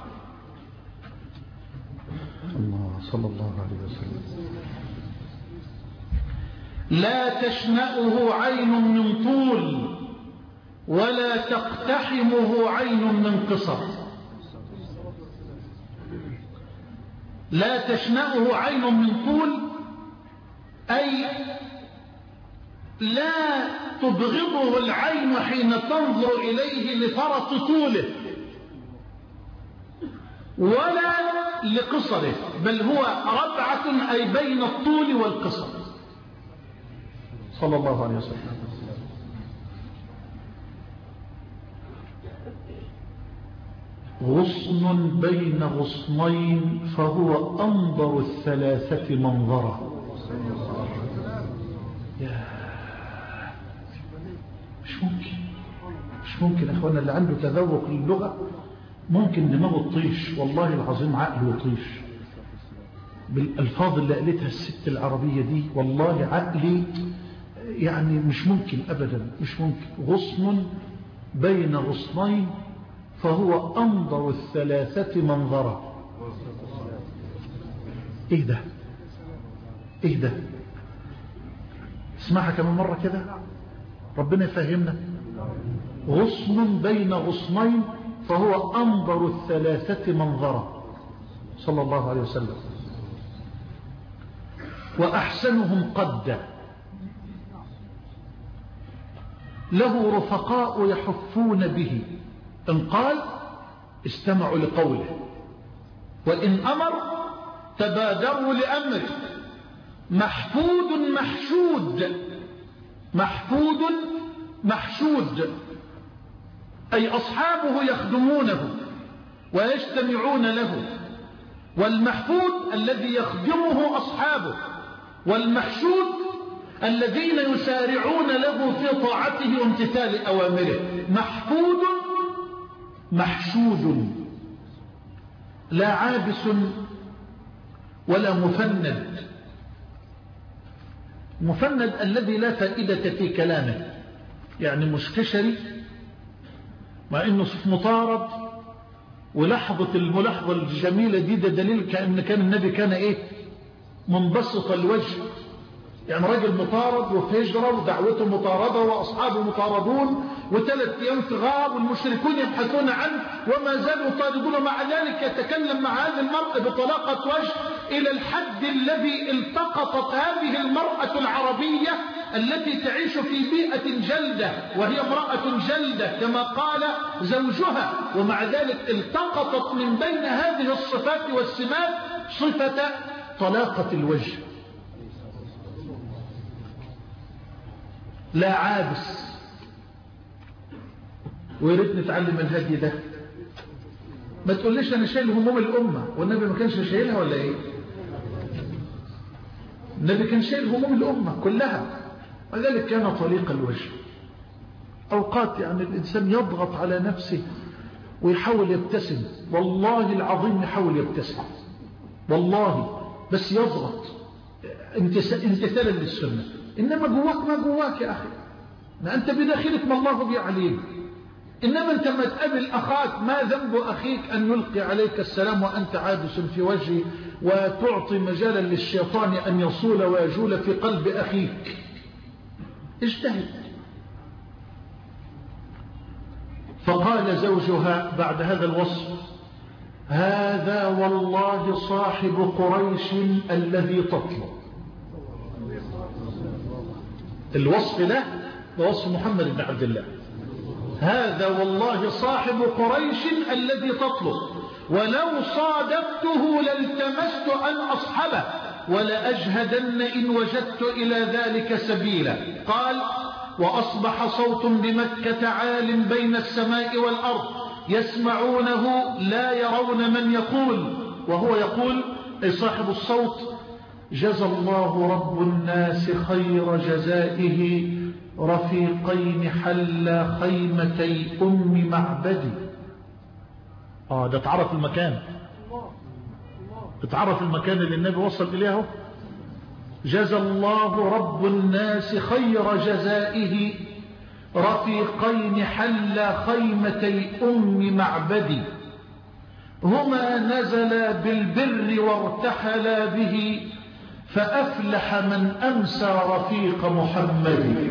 الله صلى الله عليه وسلم. لا تشنأه عين من طول ولا تقتحمه عين من قصر. لا تشنأه عين من طول أي لا تبغضه العين حين تنظر إليه لفرط طوله ولا لقصره، بل هو ربعة أي بين الطول والقصر صلى الله عليه وسلم. غصن بين غصنين فهو أنظر الثلاثة منظرة. يا مش ممكن مش ممكن أخوانا اللي عنده تذوق للغة ممكن دماغه تطيش، والله العظيم عقله يطيش بالألفاظ اللي قالتها الست العربية دي. والله عقلي يعني مش ممكن أبدا، مش ممكن. غصن بين غصنين فهو أنظر الثلاثة منظرة. إيه ده إيه ده اسمعها كمان مرة كده ربنا يفهمنا. غصن بين غصنين فهو أنظر الثلاثة منظرة صلى الله عليه وسلم. وأحسنهم قدا، له رفقاء يحفون به، إن قال استمعوا لقوله وإن أمر تبادروا لأمره. محفود محشود، محفود محشود أي أصحابه يخدمونه ويجتمعون له. والمحفود الذي يخدمه أصحابه، والمحشود الذين يسارعون له في طاعته وامتثال أوامره. محفود محشود، لا عابس ولا مفند. مفند الذي لا فائدة في كلامه، يعني مستشري مع انه صف مطارد. ولحظة الملاحظة الجميلة دي ده دليل كأن كان النبي كان ايه منبسط الوجه، يعني رجل مطارد وفي هجرة ودعوته مطاردة وأصحابه مطاردون وثلاث أيام في غار والمشركون يبحثون عنه وما زالوا يطاردون، مع ذلك يتكلم مع هذه المرأة بطلاقة وجه إلى الحد الذي التقطت هذه المرأة العربية التي تعيش في بيئة جلدة وهي امرأة جلدة كما قال زوجها، ومع ذلك التقطت من بين هذه الصفات والسمات صفة طلاقة الوجه. لا عابس. ويريد نتعلم الهدي ده. ما تقوليش أنا شايل هموم الأمة، والنبي ما كانش شايلها ولا إيه؟ النبي كان شايل هموم الأمة كلها، وذلك كان طليق الوجه. أوقات يعني الإنسان يضغط على نفسه ويحاول يبتسم، والله العظيم يحاول يبتسم والله، بس يضغط امتثالا للسنة. إنما جواك ما جواك يا أخي، ما أنت بداخلك ما الله بيعليم. إنما أنت ما تقابل أخاك، ما ذنب أخيك أن يلقي عليك السلام وأنت عابس في وجهه وتعطي مجالا للشيطان أن يصول ويجول في قلب أخيك. اجتهد. فقال زوجها بعد هذا الوصف: هذا والله صاحب قريش الذي تطلب. الوصف له ووصف محمد بن عبد الله. هذا والله صاحب قريش الذي تطلب، ولو صادفته لالتمست أن أصحبه ولأجهدن إن وجدت إلى ذلك سبيلا. قال: وأصبح صوت بمكة عال بين السماء والأرض يسمعونه لا يرون من يقول، وهو يقول أي صاحب الصوت: جزى الله رب الناس خير جزائه رفيقين حل خيمتي أم معبدي. آه ده تعرف المكان، تعرف المكان اللي النبي وصل إليه. جزى الله رب الناس خير جزائه رفيقين حل خيمتي أم معبدي، هما نزلا بالبر وارتحلا به فأفلح من أمسى رفيق محمد.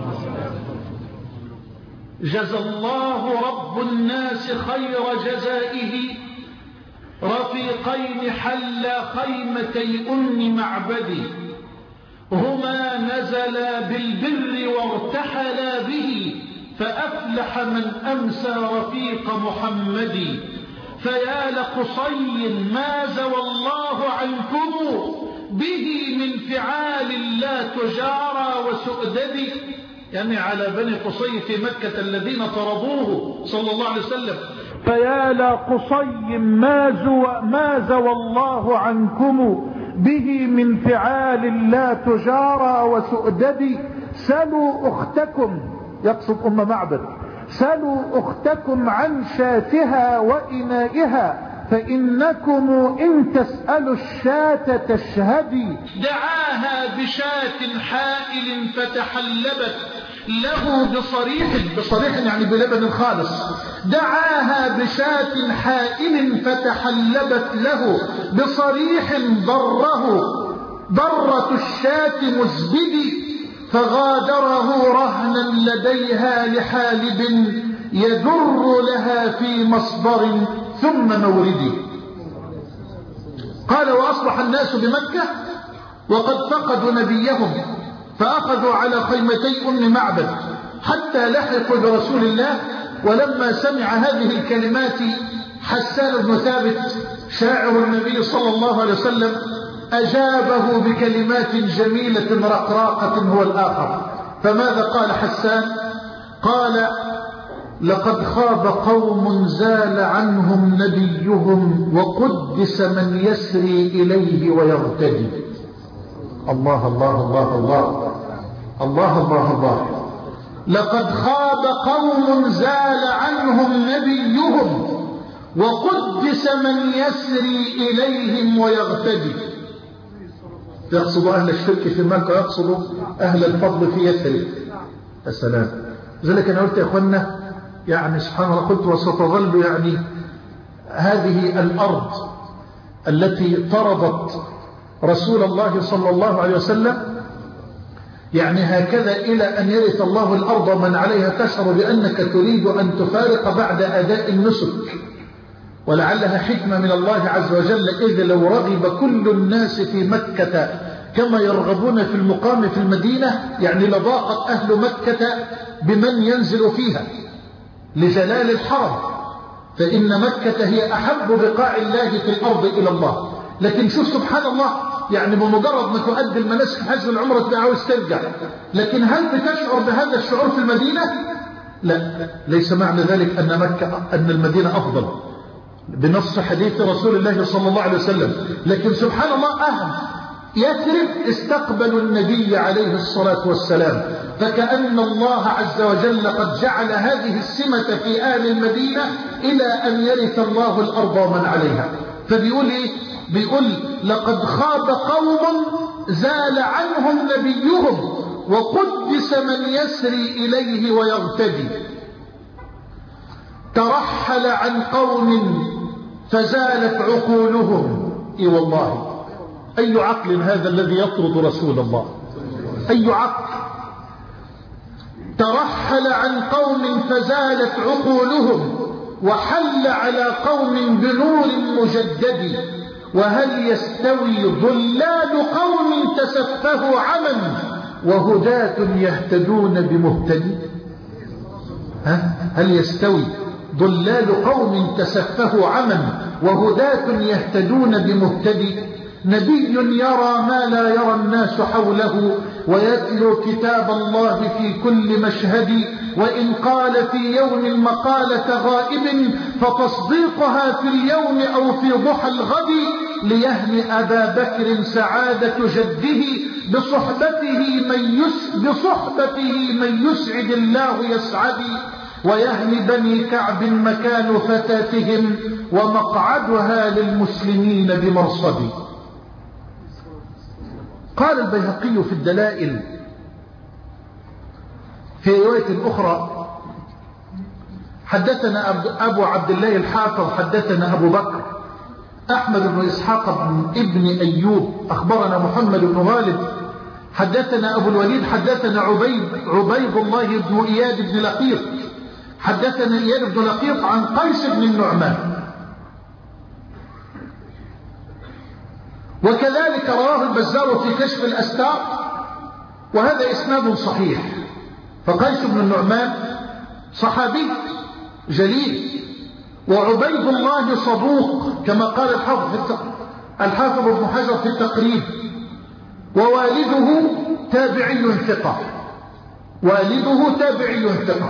جزى الله رب الناس خير جزائه رفيقين حل خيمتي أم معبد، هما نزلا بالبر وارتحلا به فأفلح من أمسى رفيق محمد. فيا لقصي ما زوى الله عنكم به من فعال لا تجارى وسؤدد، يعني على بني قصي في مكة الذين طردوه صلى الله عليه وسلم. فيا لقصي ما زوى, ما زوى الله عنكم به من فعال لا تجارى وسؤدد، سلوا أختكم، يقصد أم معبد، سلوا أختكم عن شاتها وإنائها فإنكم إن تسألوا الشاة تشهدي. دعاها بشاة حائل فتحلبت له بصريح، بصريح يعني بلبن خالص، دعاها بشاة حائل فتحلبت له بصريح ضره ضرة الشاة مزبدي، فغادره رهنا لديها لحالب يدر لها في مصدر ثم موردي. قال: وأصبح الناس بمكة وقد فقدوا نبيهم فأخذوا على خيمتي أم معبد حتى لحقوا برسول الله. ولما سمع هذه الكلمات حسان بن ثابت شاعر النبي صلى الله عليه وسلم أجابه بكلمات جميلة رقراقة هو الآخر. فماذا قال حسان؟ قال: لقد خاب قوم زال عنهم نبيهم وقدس من يسري إليه ويرتدي. الله الله الله الله الله الله الله. لقد خاب قوم زال عنهم نبيهم وقدس من يسري إليهم ويغتدي. يقصد أهل الشرك في مكة ويقصد أهل الفضل في يثرب. السلام. لذلك أنا قلت يا أخوانا يعني سبحان الله، قلت وستظل يعني هذه الأرض التي طردت رسول الله صلى الله عليه وسلم، يعني هكذا إلى أن يرث الله الأرض ومن عليها، تشعر بأنك تريد أن تفارق بعد أداء النسك، ولعلها حكمة من الله عز وجل، إذ لو رغب كل الناس في مكة كما يرغبون في المقام في المدينة، يعني لضاقت أهل مكة بمن ينزل فيها لجلال الحرم، فإن مكة هي أحب بقاع الله في الأرض إلى الله. لكن شوف سبحان الله، يعني بمجرد ما تؤدي المناسك الحج والعمرة تبقى عاوز ترجع، لكن هل بتشعر بهذا الشعور في المدينة؟ لا، ليس معنى ذلك أن مكة أن المدينة أفضل بنص حديث رسول الله صلى الله عليه وسلم. لكن سبحان الله، أهل يثرب استقبلوا النبي عليه الصلاة والسلام، فكأن الله عز وجل قد جعل هذه السمة في أهل المدينة إلى أن يرث الله الأرض ومن عليها. فبيقول إيه؟ بيقول لقد خاب قوم زال عنهم نبيهم وقدس من يسري إليه ويغتدي، ترحل عن قوم فزالت عقولهم. اي والله، أي عقل هذا الذي يطرد رسول الله؟ أي عقل؟ ترحل عن قوم فزالت عقولهم وحل على قوم بنور مجدد، وهل يستوي ضلال قوم تسفهوا عمى وهداة يهتدون بمهتدي؟ ها؟ هل يستوي ضلال قوم تسفهوا عمى وهداة يهتدون بمهتدي؟ نبي يرى ما لا يرى الناس حوله ويتلو كتاب الله في كل مشهد، وإن قال في يوم مقالة غائب فتصديقها في اليوم أو في ضحى الغد، ليهنئ أبا بكر سعادة جده بصحبته من يس بصحبته من يسعد الله يسعد، ويهني بني كعب مكان فتاتهم ومقعدها للمسلمين بمرصد. قال البيهقي في الدلائل في رواية أخرى: حدثنا أبو عبد الله الحافظ حدثنا أبو بكر أحمد بن إسحاق بن ابن أيوب أخبرنا محمد بن غالب حدثنا أبو الوليد حدثنا عبيد عبيد الله بن إياد بن لقيط حدثنا إياد بن لقيط عن قيس بن النعمان، وكذلك رواه البزار في كشف الأستار، وهذا إسناد صحيح. فقيس بن النعمان صحابي جليل، وعبيد الله صدوق كما قال الحافظ الحافظ ابن حجر في التقريب، ووالده تابعي ثقة، والده تابعي ثقة.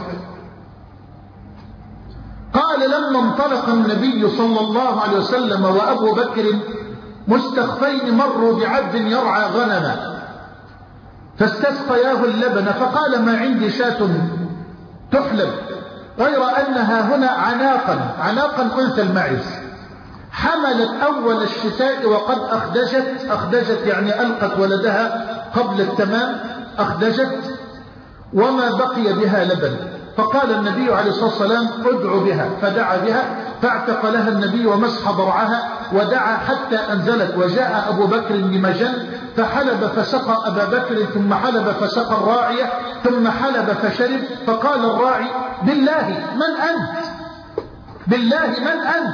قال: لما انطلق النبي صلى الله عليه وسلم وأبو بكر مستخفين مروا بعبد يرعى غنما، فاستسقياه اللبن، فقال: ما عندي شاة تحلب غير أنها هنا عناقا عناقا أنثى المعز، حملت أول الشتاء وقد أخدجت أخدجت يعني ألقت ولدها قبل التمام، أخدجت وما بقي بها لبن. فقال النبي عليه الصلاة والسلام: ادعوا بها، فدعا بها فاعتق لها النبي ومسح ضرعها ودعا حتى أنزلت، وجاء أبو بكر بمجن فحلب فسقى أبا بكر، ثم حلب فسقى الراعية، ثم حلب فشرب. فقال الراعي: بالله من أنت؟ بالله من أنت؟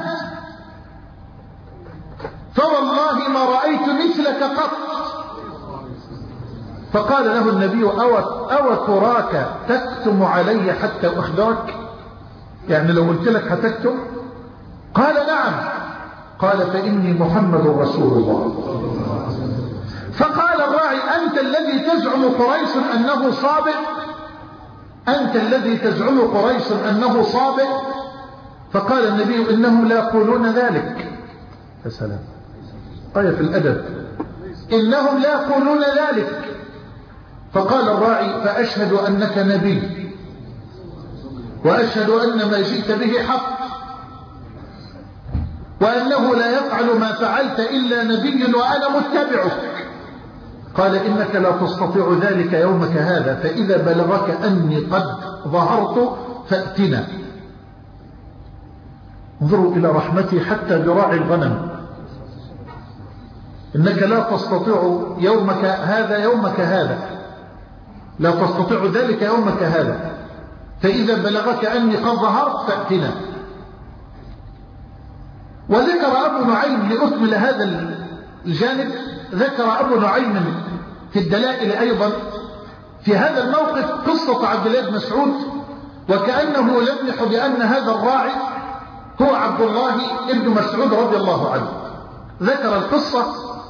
فوالله ما رأيت مثلك قط. فقال له النبي: أو, أو تراك تكتم علي حتى أخبرك؟ يعني لو قلت لك هتكتم؟ قال: نعم. قال: فإني محمد رسول الله. فقال الراعي: أنت الذي تزعم قريش أنه صابئ؟ أنت الذي تزعم قريش أنه صابئ؟ فقال النبي: إنهم لا يقولون ذلك. يا سلام، آية في الأدب، إنهم لا يقولون ذلك. فقال الراعي: فأشهد أنك نبي، وأشهد أن ما جئت به حق، وأنه لا يفعل ما فعلت إلا نبي وأنا متبعك. قال: إنك لا تستطيع ذلك يومك هذا، فإذا بلغك أني قد ظهرت فأتنا. انظروا إلى رحمتي حتى براعي الغنم. إنك لا تستطيع يومك هذا يومك هذا، لا تستطيع ذلك يومك هذا، فإذا بلغك أني قد ظهرت فأتنا. وذكر أبو نعيم لأكمل هذا الجانب، ذكر أبو نعيم في الدلائل أيضا في هذا الموقف قصة عبد الله بن مسعود، وكأنه يلمح بأن هذا الراعي هو عبد الله بن مسعود رضي الله عنه. ذكر القصة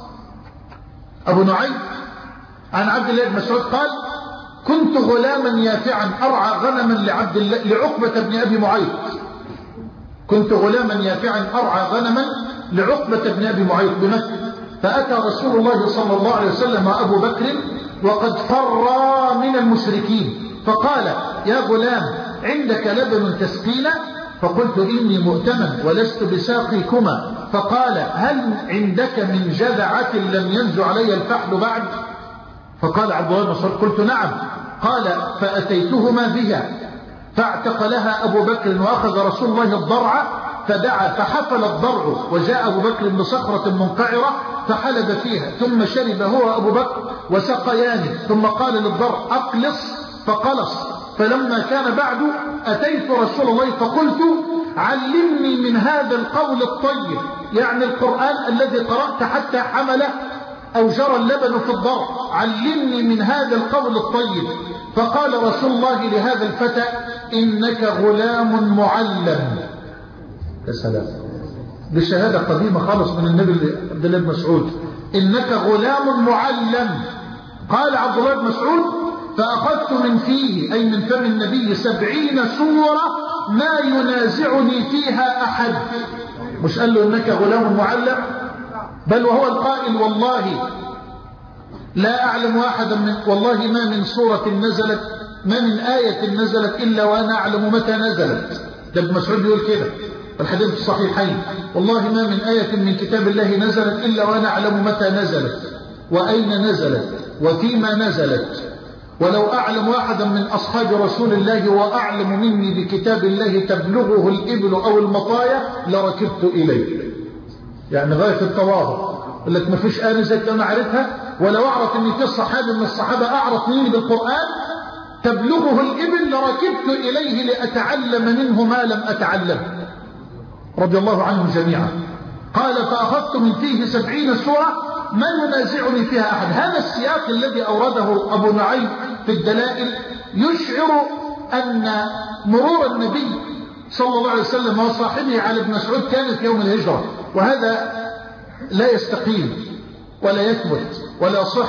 أبو نعيم عن عبد الله بن مسعود قال: كنت غلاما يافعا أرعى غنما لعبد الله لعقبة بن أبي معيط. كنت غلاما يافعا أرعى غنما لعقبة بن أبي معيط بمكة، فأتى رسول الله صلى الله عليه وسلم وأبو بكر وقد فر من المشركين، فقال: يا غلام عندك لبن تسقينا؟ فقلت: إني مؤتمن ولست بساقيكما. فقال: هل عندك من جذعة لم ينز علي الفحل بعد؟ فقال عبد الله بن مسعود: قلت: نعم. قال: فأتيتهما بها، فاعتق لها أبو بكر وأخذ رسول الله الضرع فدعا فحفل الضرع، وجاء أبو بكر بصخرة منقعرة فحلب فيها، ثم شرب هو أبو بكر وسقياني، ثم قال للضرع: أقلص، فقلص. فلما كان بعد أتيت رسول الله فقلت: علمني من هذا القول الطيب، يعني القرآن الذي قرأت حتى حمله أو جرى اللبن في الضرع، علمني من هذا القول الطيب. فقال رسول الله لهذا الفتى: إنك غلام معلم. يا سلام، بشهادة قديمة خالص من النبي عبد الله بن مسعود: إنك غلام معلم. قال عبد الله بن مسعود: فأخذت من فيه أي من فم النبي سبعين سورة ما ينازعني فيها أحد. مش قال له إنك غلام معلم، بل وهو القائل: والله لا أعلم أحدا من والله ما من سورة نزلت ما من آية نزلت إلا وأنا أعلم متى نزلت. ده ابن مسعود يقول كده الحديث الصحيحين: والله ما من آية من كتاب الله نزلت إلا وأنا أعلم متى نزلت وأين نزلت وفيما نزلت، ولو أعلم أحدا من أصحاب رسول الله وأعلم مني بكتاب الله تبلغه الإبل أو المطايا لركبت إليه. يعني غاية التواضع، يقول لك ما فيش آية نزلت أنا عرفتها، ولو أعرف أن في الصحابة من الصحابة أعرف مني بالقرآن تبلغه الإبل لركبت إليه لأتعلم منه ما لم أتعلم، رضي الله عنهم جميعا. قال: فأخذت من فيه سبعين سورة ما ينازعني فيها أحد. هذا السياق الذي أورده أبو نعيم في الدلائل يشعر أن مرور النبي صلى الله عليه وسلم وصاحبه على ابن مسعود كانت يوم الهجرة، وهذا لا يستقيم ولا يثبت ولا صح.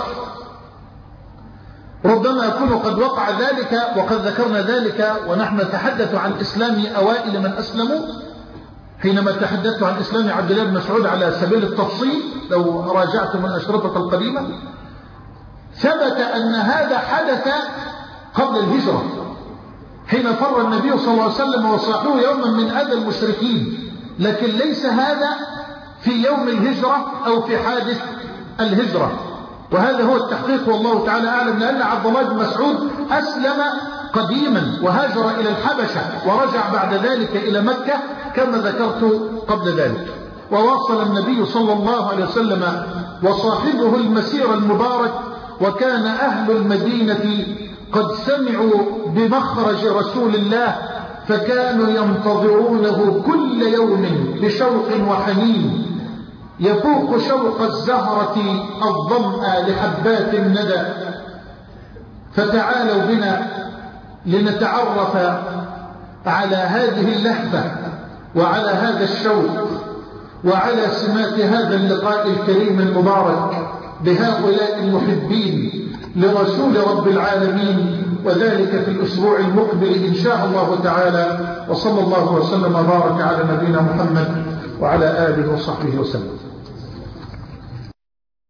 ربما يكون قد وقع ذلك، وقد ذكرنا ذلك ونحن نتحدث عن إسلام أوائل من أسلموا، حينما تحدثت عن إسلام عبد الله بن مسعود على سبيل التفصيل لو راجعتم الأشرطة القديمة، ثبت أن هذا حدث قبل الهجرة، حين فر النبي صلى الله عليه وسلم وصاحبه يوما من أذى المشركين، لكن ليس هذا في يوم الهجرة أو في حادث الهجرة. وهذا هو التحقيق والله تعالى أعلم، لأن عبد الله بن مسعود أسلم قديما وهاجر إلى الحبشة ورجع بعد ذلك إلى مكة كما ذكرت قبل ذلك. وواصل النبي صلى الله عليه وسلم وصاحبه المسير المبارك، وكان أهل المدينة قد سمعوا بمخرج رسول الله فكانوا ينتظرونه كل يوم بشوق وحنين يفوق شوق الزهرة الظمأ لحبات الندى. فتعالوا بنا لنتعرف على هذه اللهفة وعلى هذا الشوق وعلى سمات هذا اللقاء الكريم المبارك بهؤلاء المحبين لرسول رب العالمين، وذلك في الأسبوع المقبل إن شاء الله تعالى. وصلى الله وسلم وبارك على نبينا محمد وعلى آله وصحبه وسلم.